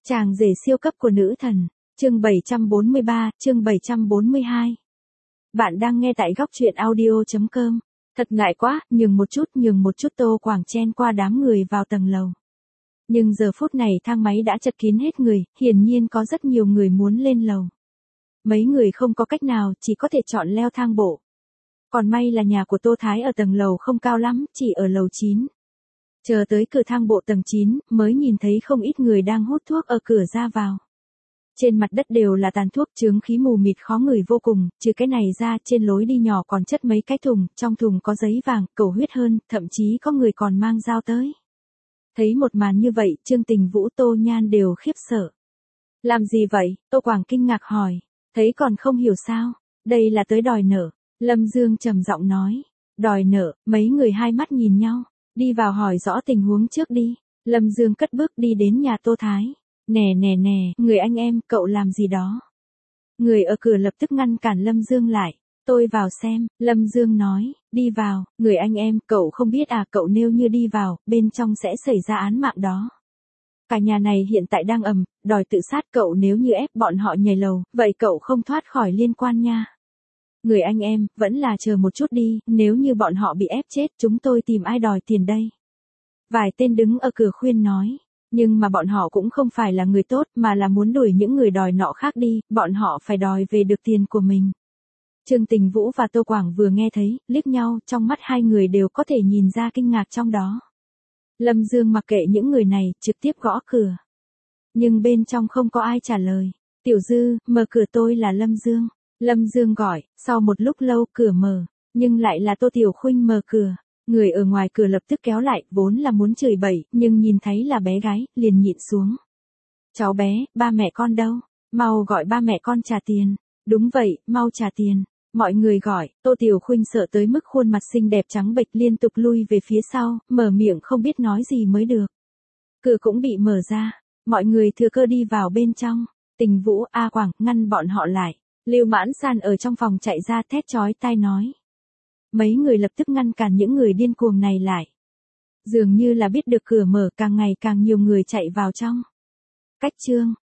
Chàng rể siêu cấp của nữ thần, chương 743, chương 742. Bạn đang nghe tại góc truyện audio.com. Thật ngại quá, nhường một chút Tô Quảng chen qua đám người vào tầng lầu. Nhưng giờ phút này thang máy đã chật kín hết người, hiển nhiên có rất nhiều người muốn lên lầu. Mấy người không có cách nào, chỉ có thể chọn leo thang bộ. Còn may là nhà của Tô Thái ở tầng lầu không cao lắm, chỉ ở lầu 9. Chờ tới cửa thang bộ tầng 9, mới nhìn thấy không ít người đang hút thuốc ở cửa ra vào. Trên mặt đất đều là tàn thuốc chướng khí mù mịt khó ngửi vô cùng, trừ cái này ra trên lối đi nhỏ còn chất mấy cái thùng, trong thùng có giấy vàng, cầu huyết hơn, thậm chí có người còn mang dao tới. Thấy một màn như vậy, Trương Tình Vũ Tô Nhan đều khiếp sợ. Làm gì vậy? Tô Quảng kinh ngạc hỏi. Thấy còn không hiểu sao? Đây là tới đòi nợ. Lâm Dương trầm giọng nói. Đòi nợ, mấy người hai mắt nhìn nhau. Đi vào hỏi rõ tình huống trước đi. Lâm Dương cất bước đi đến nhà Tô Thái. Nè, người anh em, cậu làm gì đó? Người ở cửa lập tức ngăn cản Lâm Dương lại. Tôi vào xem, Lâm Dương nói, đi vào, người anh em, cậu không biết à, cậu nếu như đi vào, bên trong sẽ xảy ra án mạng đó. Cả nhà này hiện tại đang đòi tự sát, cậu nếu như ép bọn họ nhảy lầu, vậy cậu không thoát khỏi liên quan nha. Người anh em, vẫn là chờ một chút đi, nếu như bọn họ bị ép chết, chúng tôi tìm ai đòi tiền đây? Vài tên đứng ở cửa khuyên nói. Nhưng mà bọn họ cũng không phải là người tốt, mà là muốn đuổi những người đòi nọ khác đi, bọn họ phải đòi về được tiền của mình. Trương Tình Vũ và Tô Quảng vừa nghe thấy, liếc nhau, trong mắt hai người đều có thể nhìn ra kinh ngạc trong đó. Lâm Dương mặc kệ những người này, trực tiếp gõ cửa. Nhưng bên trong không có ai trả lời. Tiểu Dư, mở cửa, tôi là Lâm Dương. Lâm Dương gọi, sau một lúc lâu cửa mở, nhưng lại là Tô Tiểu Khuynh mở cửa. Người ở ngoài cửa lập tức kéo lại, vốn là muốn chửi bậy, nhưng nhìn thấy là bé gái, liền nhịn xuống. Cháu bé, ba mẹ con đâu? Mau gọi ba mẹ con trả tiền. Đúng vậy, mau trả tiền. Mọi người gọi, Tô Tiểu Khuynh sợ tới mức khuôn mặt xinh đẹp trắng bệch liên tục lui về phía sau, mở miệng không biết nói gì mới được. Cửa cũng bị mở ra, mọi người thừa cơ đi vào bên trong. Tình Vũ, A Quảng, ngăn bọn họ lại. Lưu Mãn San ở trong phòng chạy ra thét chói tai nói. Mấy người lập tức ngăn cản những người điên cuồng này lại. Dường như là biết được cửa mở, càng ngày càng nhiều người chạy vào trong. Cách chương